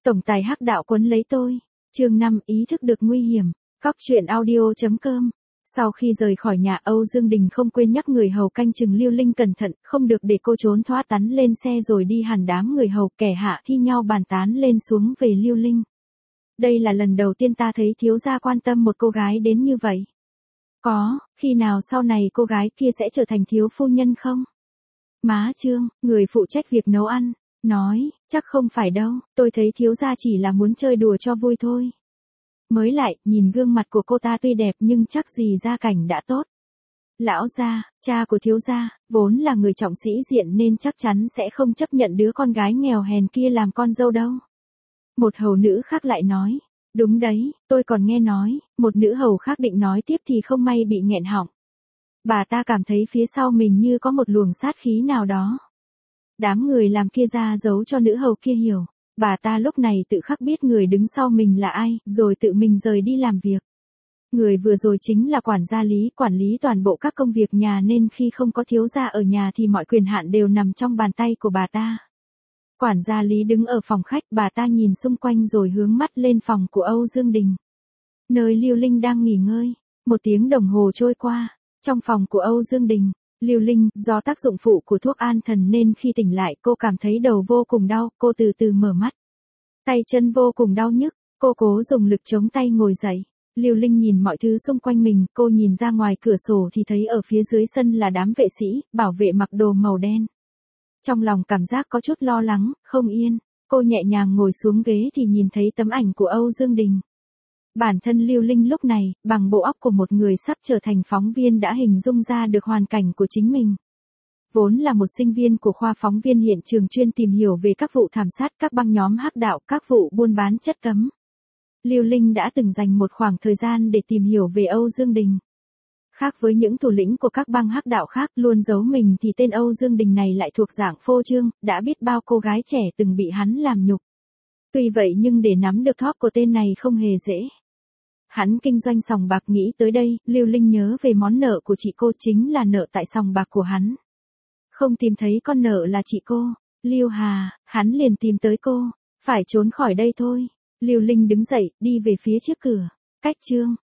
Tổng tài hắc đạo quấn lấy tôi. Chương 5 ý thức được nguy hiểm. Cóc truyện audio.com. Sau khi rời khỏi nhà, Âu Dương Đình không quên nhắc người hầu canh chừng Lưu Linh cẩn thận, không được để cô trốn thoát, tắn lên xe rồi đi hẳn đám người hầu kẻ hạ thi nhau bàn tán lên xuống về Lưu Linh. Đây là lần đầu tiên ta thấy thiếu gia quan tâm một cô gái đến như vậy. Có, khi nào sau này cô gái kia sẽ trở thành thiếu phu nhân không? Má Trương, người phụ trách việc nấu ăn, nói, chắc không phải đâu, tôi thấy thiếu gia chỉ là muốn chơi đùa cho vui thôi. Mới lại, nhìn gương mặt của cô ta tuy đẹp nhưng chắc gì gia cảnh đã tốt. Lão gia, cha của thiếu gia, vốn là người trọng sĩ diện nên chắc chắn sẽ không chấp nhận đứa con gái nghèo hèn kia làm con dâu đâu. Một hầu nữ khác lại nói, đúng đấy, tôi còn nghe nói, một nữ hầu khác định nói tiếp thì không may bị nghẹn họng. Bà ta cảm thấy phía sau mình như có một luồng sát khí nào đó. Đám người làm kia ra giấu cho nữ hầu kia hiểu. Bà ta lúc này tự khắc biết người đứng sau mình là ai, rồi tự mình rời đi làm việc. Người vừa rồi chính là quản gia Lý, quản lý toàn bộ các công việc nhà nên khi không có thiếu gia ở nhà thì mọi quyền hạn đều nằm trong bàn tay của bà ta. Quản gia Lý đứng ở phòng khách, bà ta nhìn xung quanh rồi hướng mắt lên phòng của Âu Dương Đình. Nơi Lưu Linh đang nghỉ ngơi. 1 tiếng đồng hồ trôi qua, trong phòng của Âu Dương Đình. Lưu Linh, do tác dụng phụ của thuốc an thần nên khi tỉnh lại cô cảm thấy đầu vô cùng đau, cô từ từ mở mắt. Tay chân vô cùng đau nhức, cô cố dùng lực chống tay ngồi dậy. Lưu Linh nhìn mọi thứ xung quanh mình, cô nhìn ra ngoài cửa sổ thì thấy ở phía dưới sân là đám vệ sĩ, bảo vệ mặc đồ màu đen. Trong lòng cảm giác có chút lo lắng, không yên, cô nhẹ nhàng ngồi xuống ghế thì nhìn thấy tấm ảnh của Âu Dương Đình. Bản thân Lưu Linh lúc này, bằng bộ óc của một người sắp trở thành phóng viên đã hình dung ra được hoàn cảnh của chính mình. Vốn là một sinh viên của khoa phóng viên hiện trường chuyên tìm hiểu về các vụ thảm sát, các băng nhóm hắc đạo, các vụ buôn bán chất cấm. Lưu Linh đã từng dành một khoảng thời gian để tìm hiểu về Âu Dương Đình. Khác với những thủ lĩnh của các băng hắc đạo khác luôn giấu mình thì tên Âu Dương Đình này lại thuộc dạng phô trương, đã biết bao cô gái trẻ từng bị hắn làm nhục. Tuy vậy nhưng để nắm được thóp của tên này không hề dễ. Hắn kinh doanh sòng bạc, nghĩ tới đây, Lưu Linh nhớ về món nợ của chị cô, chính là nợ tại sòng bạc của hắn. Không tìm thấy con nợ là chị cô, Lưu Hà, hắn liền tìm tới cô, phải trốn khỏi đây thôi. Lưu Linh đứng dậy, đi về phía trước cửa. Cách Trương,